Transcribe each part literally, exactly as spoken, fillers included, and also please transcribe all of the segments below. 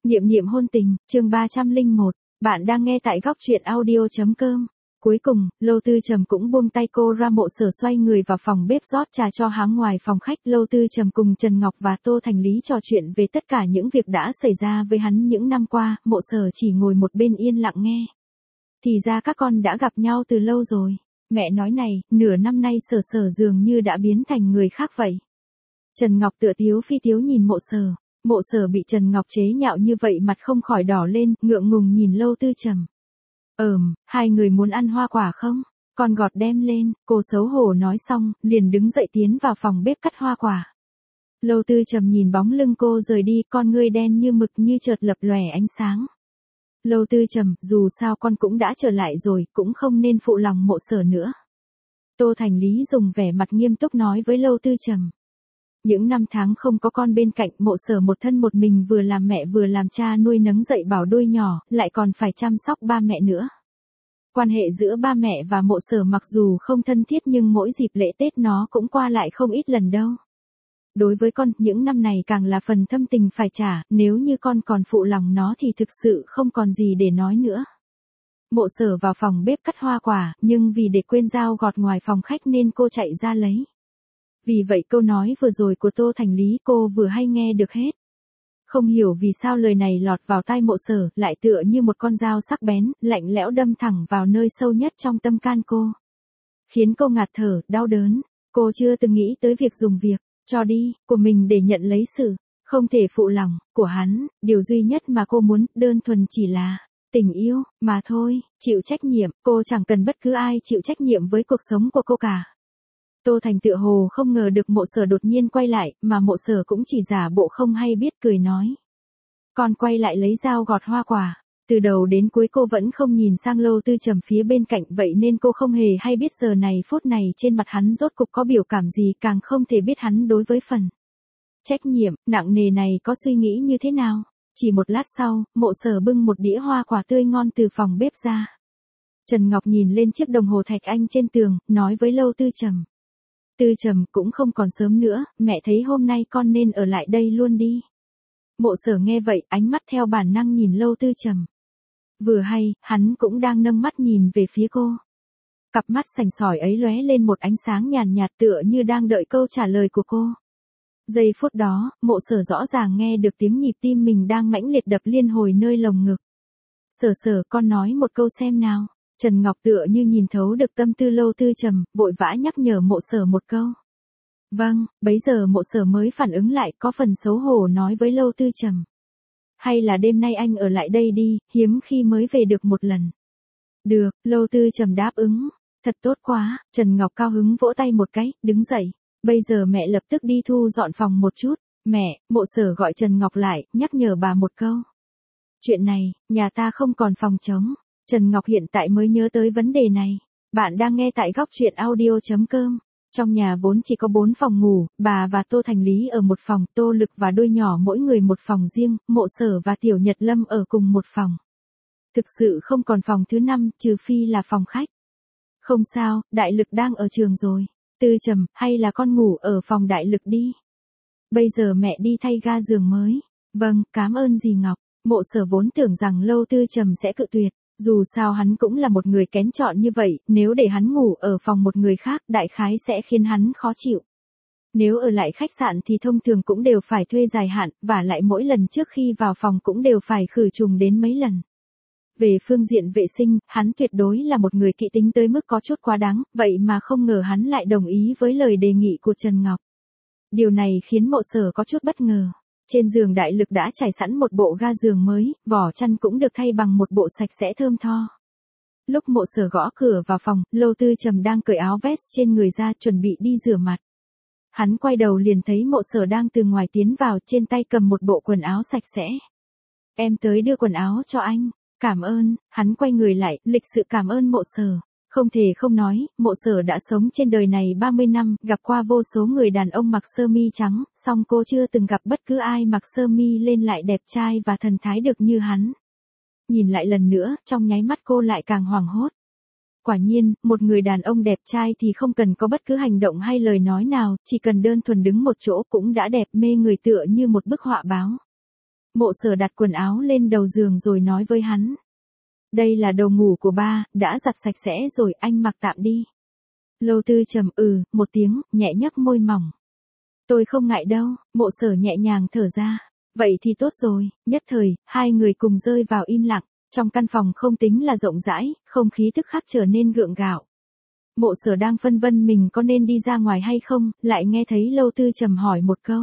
Niệm niệm hôn tình, chương ba trăm lẻ một, bạn đang nghe tại góc truyện audio.com. Cuối cùng, Lâu Tư Trầm cũng buông tay cô ra. Mộ Sở xoay người vào phòng bếp rót trà cho hắn. Ngoài phòng khách, Lâu Tư Trầm cùng Trần Ngọc và Tô Thành Lý trò chuyện về tất cả những việc đã xảy ra với hắn những năm qua. Mộ Sở chỉ ngồi một bên yên lặng nghe. Thì ra các con đã gặp nhau từ lâu rồi. Mẹ nói này, nửa năm nay Sở Sở dường như đã biến thành người khác vậy. Trần Ngọc tựa tiếu phi tiếu nhìn Mộ Sở. Mộ Sở bị Trần Ngọc chế nhạo như vậy mặt không khỏi đỏ lên, ngượng ngùng nhìn Lâu Tư Trầm. Ừm, hai người muốn ăn hoa quả không? Con gọt đem lên, cô xấu hổ nói xong, liền đứng dậy tiến vào phòng bếp cắt hoa quả. Lâu Tư Trầm nhìn bóng lưng cô rời đi, con ngươi đen như mực như chợt lập lòe ánh sáng. Lâu Tư Trầm, dù sao con cũng đã trở lại rồi, cũng không nên phụ lòng Mộ Sở nữa. Tô Thành Lý dùng vẻ mặt nghiêm túc nói với Lâu Tư Trầm. Những năm tháng không có con bên cạnh, Mộ Sở một thân một mình vừa làm mẹ vừa làm cha nuôi nấng dạy bảo đôi nhỏ, lại còn phải chăm sóc ba mẹ nữa. Quan hệ giữa ba mẹ và Mộ Sở mặc dù không thân thiết nhưng mỗi dịp lễ Tết nó cũng qua lại không ít lần đâu. Đối với con, những năm này càng là phần thâm tình phải trả, nếu như con còn phụ lòng nó thì thực sự không còn gì để nói nữa. Mộ Sở vào phòng bếp cắt hoa quả, nhưng vì để quên dao gọt ngoài phòng khách nên cô chạy ra lấy. Vì vậy câu nói vừa rồi của Tô Thành Lý cô vừa hay nghe được hết. Không hiểu vì sao lời này lọt vào tai Mộ Sở, lại tựa như một con dao sắc bén, lạnh lẽo đâm thẳng vào nơi sâu nhất trong tâm can cô. Khiến cô ngạt thở, đau đớn. Cô chưa từng nghĩ tới việc dùng việc, cho đi, của mình để nhận lấy sự, không thể phụ lòng, của hắn. Điều duy nhất mà cô muốn, đơn thuần chỉ là tình yêu, mà thôi, chịu trách nhiệm. Cô chẳng cần bất cứ ai chịu trách nhiệm với cuộc sống của cô cả. Tô Thành tựa hồ không ngờ được Mộ Sở đột nhiên quay lại, mà Mộ Sở cũng chỉ giả bộ không hay biết cười nói. Con quay lại lấy dao gọt hoa quả. Từ đầu đến cuối cô vẫn không nhìn sang Lâu Tư Trầm phía bên cạnh, vậy nên cô không hề hay biết giờ này phút này trên mặt hắn rốt cục có biểu cảm gì, càng không thể biết hắn đối với phần trách nhiệm nặng nề này có suy nghĩ như thế nào. Chỉ một lát sau, Mộ Sở bưng một đĩa hoa quả tươi ngon từ phòng bếp ra. Trần Ngọc nhìn lên chiếc đồng hồ thạch anh trên tường, nói với Lâu Tư Trầm. Tư Trầm, cũng không còn sớm nữa, mẹ thấy hôm nay con nên ở lại đây luôn đi. Mộ Sở nghe vậy, ánh mắt theo bản năng nhìn Lâu Tư Trầm. Vừa hay, hắn cũng đang nâng mắt nhìn về phía cô. Cặp mắt sành sỏi ấy lóe lên một ánh sáng nhàn nhạt tựa như đang đợi câu trả lời của cô. Giây phút đó, Mộ Sở rõ ràng nghe được tiếng nhịp tim mình đang mãnh liệt đập liên hồi nơi lồng ngực. Sở Sở, con nói một câu xem nào. Trần Ngọc tựa như nhìn thấu được tâm tư Lâu Tư Trầm, vội vã nhắc nhở Mộ Sở một câu. Vâng, bấy giờ Mộ Sở mới phản ứng lại, có phần xấu hổ nói với Lâu Tư Trầm. Hay là đêm nay anh ở lại đây đi, hiếm khi mới về được một lần. Được, Lâu Tư Trầm đáp ứng. Thật tốt quá. Trần Ngọc cao hứng vỗ tay một cái, đứng dậy. Bây giờ mẹ lập tức đi thu dọn phòng một chút. Mẹ, Mộ Sở gọi Trần Ngọc lại, nhắc nhở bà một câu. Chuyện này, nhà ta không còn phòng trống. Trần Ngọc hiện tại mới nhớ tới vấn đề này. Bạn đang nghe tại góc truyện audio.com. Trong nhà vốn chỉ có bốn phòng ngủ, bà và Tô Thành Lý ở một phòng, Tô Lực và đôi nhỏ mỗi người một phòng riêng, Mộ Sở và Tiểu Nhật Lâm ở cùng một phòng. Thực sự không còn phòng thứ năm, trừ phi là phòng khách. Không sao, Đại Lực đang ở trường rồi. Tư Trầm, hay là con ngủ ở phòng Đại Lực đi. Bây giờ mẹ đi thay ga giường mới. Vâng, cảm ơn dì Ngọc. Mộ Sở vốn tưởng rằng Lâu Tư Trầm sẽ cự tuyệt. Dù sao hắn cũng là một người kén chọn như vậy, nếu để hắn ngủ ở phòng một người khác, đại khái sẽ khiến hắn khó chịu. Nếu ở lại khách sạn thì thông thường cũng đều phải thuê dài hạn, và lại mỗi lần trước khi vào phòng cũng đều phải khử trùng đến mấy lần. Về phương diện vệ sinh, hắn tuyệt đối là một người kỹ tính tới mức có chút quá đáng, vậy mà không ngờ hắn lại đồng ý với lời đề nghị của Trần Ngọc. Điều này khiến Mộ Sở có chút bất ngờ. Trên giường Đại Lực đã trải sẵn một bộ ga giường mới, vỏ chăn cũng được thay bằng một bộ sạch sẽ thơm tho. Lúc Mộ Sở gõ cửa vào phòng, Lâu Tư Trầm đang cởi áo vest trên người ra chuẩn bị đi rửa mặt. Hắn quay đầu liền thấy Mộ Sở đang từ ngoài tiến vào, trên tay cầm một bộ quần áo sạch sẽ. Em tới đưa quần áo cho anh. Cảm ơn. Hắn quay người lại, lịch sự cảm ơn Mộ Sở. Không thể không nói, Mộ Sở đã sống trên đời này ba mươi năm, gặp qua vô số người đàn ông mặc sơ mi trắng, song cô chưa từng gặp bất cứ ai mặc sơ mi lên lại đẹp trai và thần thái được như hắn. Nhìn lại lần nữa, trong nháy mắt cô lại càng hoảng hốt. Quả nhiên, một người đàn ông đẹp trai thì không cần có bất cứ hành động hay lời nói nào, chỉ cần đơn thuần đứng một chỗ cũng đã đẹp mê người tựa như một bức họa báo. Mộ Sở đặt quần áo lên đầu giường rồi nói với hắn. Đây là đồ ngủ của ba, đã giặt sạch sẽ rồi, anh mặc tạm đi. Lâu Tư Trầm ừ, một tiếng, nhẹ nhấp môi mỏng. Tôi không ngại đâu, Mộ Sở nhẹ nhàng thở ra. Vậy thì tốt rồi, nhất thời, hai người cùng rơi vào im lặng. Trong căn phòng không tính là rộng rãi, không khí tức khắc trở nên gượng gạo. Mộ Sở đang phân vân mình có nên đi ra ngoài hay không, lại nghe thấy Lâu Tư Trầm hỏi một câu.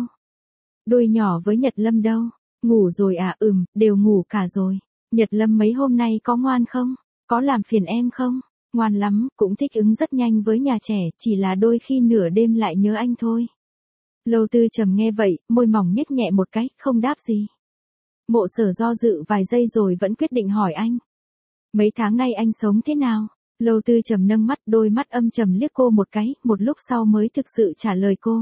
Đôi nhỏ với Nhật Lâm đâu? Ngủ rồi à? Ừm, đều ngủ cả rồi. Nhật Lâm mấy hôm nay có ngoan không? Có làm phiền em không? Ngoan lắm, cũng thích ứng rất nhanh với nhà trẻ, chỉ là đôi khi nửa đêm lại nhớ anh thôi. Lâu Tư Trầm nghe vậy, môi mỏng nhếch nhẹ một cái, không đáp gì. Mộ Sở do dự vài giây rồi vẫn quyết định hỏi anh. Mấy tháng nay anh sống thế nào? Lâu Tư Trầm nâng mắt, đôi mắt âm trầm liếc cô một cái, một lúc sau mới thực sự trả lời cô.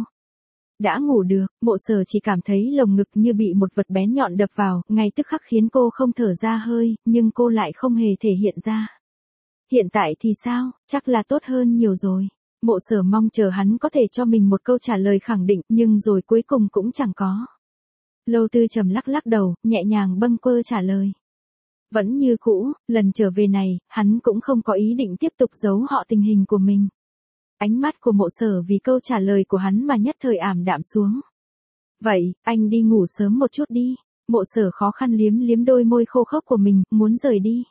Đã ngủ được, Mộ Sở chỉ cảm thấy lồng ngực như bị một vật bén nhọn đập vào, ngay tức khắc khiến cô không thở ra hơi, nhưng cô lại không hề thể hiện ra. Hiện tại thì sao, chắc là tốt hơn nhiều rồi. Mộ Sở mong chờ hắn có thể cho mình một câu trả lời khẳng định, nhưng rồi cuối cùng cũng chẳng có. Lâu Tư Trầm lắc lắc đầu, nhẹ nhàng bâng quơ trả lời. Vẫn như cũ, lần trở về này, hắn cũng không có ý định tiếp tục giấu họ tình hình của mình. Ánh mắt của Mộ Sở vì câu trả lời của hắn mà nhất thời ảm đạm xuống. Vậy, anh đi ngủ sớm một chút đi. Mộ Sở khó khăn liếm liếm đôi môi khô khốc của mình, muốn rời đi.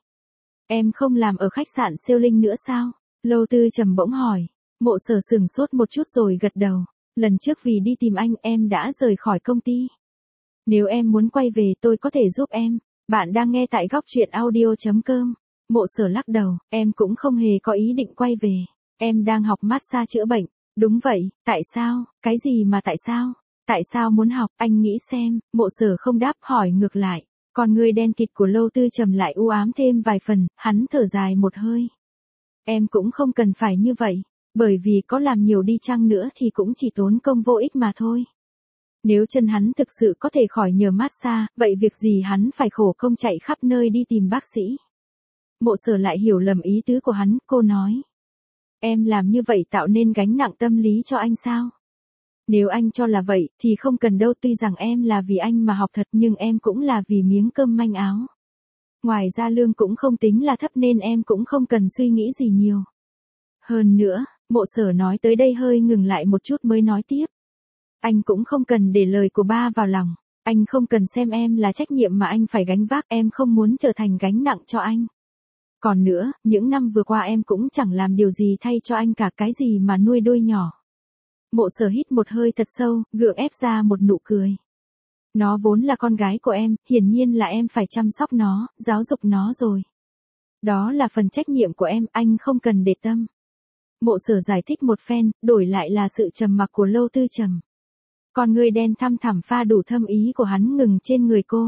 Em không làm ở khách sạn Siêu Linh nữa sao? Lâu Tư Trầm bỗng hỏi. Mộ Sở sửng sốt một chút rồi gật đầu. Lần trước vì đi tìm anh em đã rời khỏi công ty. Nếu em muốn quay về tôi có thể giúp em. Bạn đang nghe tại góc truyện audio chấm com. Mộ Sở lắc đầu, em cũng không hề có ý định quay về. Em đang học massage chữa bệnh. Đúng vậy, tại sao? Cái gì mà tại sao? Tại sao muốn học? Anh nghĩ xem. Mộ Sở không đáp, hỏi ngược lại. Còn người đen kịt của Lâu Tư Trầm lại u ám thêm vài phần, hắn thở dài một hơi. Em cũng không cần phải như vậy. Bởi vì có làm nhiều đi chăng nữa thì cũng chỉ tốn công vô ích mà thôi. Nếu chân hắn thực sự có thể khỏi nhờ massage, vậy việc gì hắn phải khổ công chạy khắp nơi đi tìm bác sĩ. Mộ Sở lại hiểu lầm ý tứ của hắn, cô nói. Em làm như vậy tạo nên gánh nặng tâm lý cho anh sao? Nếu anh cho là vậy, thì không cần đâu, tuy rằng em là vì anh mà học thật nhưng em cũng là vì miếng cơm manh áo. Ngoài ra lương cũng không tính là thấp nên em cũng không cần suy nghĩ gì nhiều. Hơn nữa, Mộ Sở nói tới đây hơi ngừng lại một chút mới nói tiếp. Anh cũng không cần để lời của ba vào lòng. Anh không cần xem em là trách nhiệm mà anh phải gánh vác, em không muốn trở thành gánh nặng cho anh. Còn nữa, những năm vừa qua em cũng chẳng làm điều gì thay cho anh cả, cái gì mà nuôi đôi nhỏ. Mộ Sở hít một hơi thật sâu, gượng ép ra một nụ cười. Nó vốn là con gái của em, hiển nhiên là em phải chăm sóc nó, giáo dục nó rồi. Đó là phần trách nhiệm của em, anh không cần để tâm. Mộ Sở giải thích một phen, đổi lại là sự trầm mặc của Lâu Tư Trầm. Con người đen thăm thẳm pha đủ thâm ý của hắn ngừng trên người cô.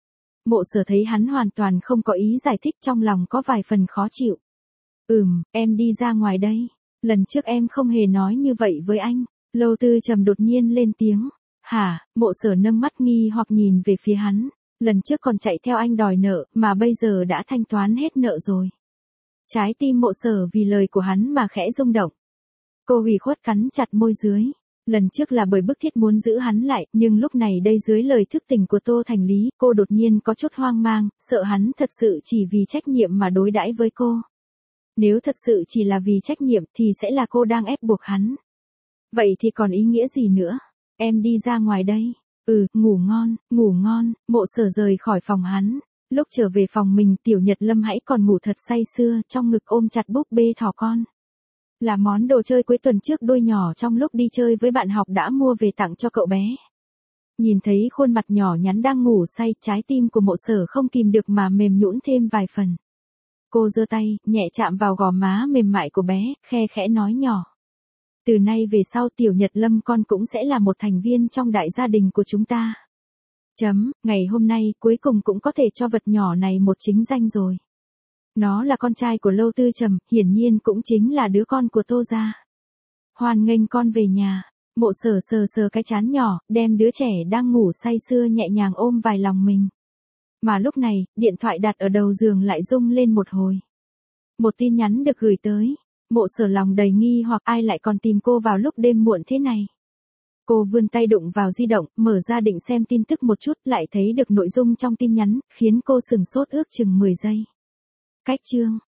Mộ Sở thấy hắn hoàn toàn không có ý giải thích, trong lòng có vài phần khó chịu. Ừm, em đi ra ngoài đây. Lần trước em không hề nói như vậy với anh. Lâu Tư Trầm đột nhiên lên tiếng. Hả? Mộ Sở nâng mắt nghi hoặc nhìn về phía hắn. Lần trước còn chạy theo anh đòi nợ, mà bây giờ đã thanh toán hết nợ rồi. Trái tim Mộ Sở vì lời của hắn mà khẽ rung động. Cô ủy khuất cắn chặt môi dưới. Lần trước là bởi bức thiết muốn giữ hắn lại, nhưng lúc này đây dưới lời thức tỉnh của Tô Thành Lý, cô đột nhiên có chút hoang mang, sợ hắn thật sự chỉ vì trách nhiệm mà đối đãi với cô. Nếu thật sự chỉ là vì trách nhiệm thì sẽ là cô đang ép buộc hắn. Vậy thì còn ý nghĩa gì nữa? Em đi ra ngoài đây. Ừ, ngủ ngon, ngủ ngon. Mộ Sở rời khỏi phòng hắn. Lúc trở về phòng mình, Tiểu Nhật Lâm hãy còn ngủ thật say sưa, trong ngực ôm chặt búp bê thỏ con. Là món đồ chơi cuối tuần trước đôi nhỏ trong lúc đi chơi với bạn học đã mua về tặng cho cậu bé. Nhìn thấy khuôn mặt nhỏ nhắn đang ngủ say, trái tim của Mộ Sở không kìm được mà mềm nhũn thêm vài phần. Cô giơ tay, nhẹ chạm vào gò má mềm mại của bé, khe khẽ nói nhỏ. Từ nay về sau Tiểu Nhật Lâm con cũng sẽ là một thành viên trong đại gia đình của chúng ta. Chấm, ngày hôm nay cuối cùng cũng có thể cho vật nhỏ này một chính danh rồi. Nó là con trai của Lâu Tư Trầm, hiển nhiên cũng chính là đứa con của Tô gia. Hoan nghênh con về nhà. Mộ Sở sờ sờ cái trán nhỏ, đem đứa trẻ đang ngủ say sưa nhẹ nhàng ôm vào lòng mình. Mà lúc này, điện thoại đặt ở đầu giường lại rung lên một hồi. Một tin nhắn được gửi tới. Mộ Sở lòng đầy nghi hoặc ai lại còn tìm cô vào lúc đêm muộn thế này. Cô vươn tay đụng vào di động, mở ra định xem tin tức một chút, lại thấy được nội dung trong tin nhắn, khiến cô sửng sốt ước chừng mười giây. Cách chương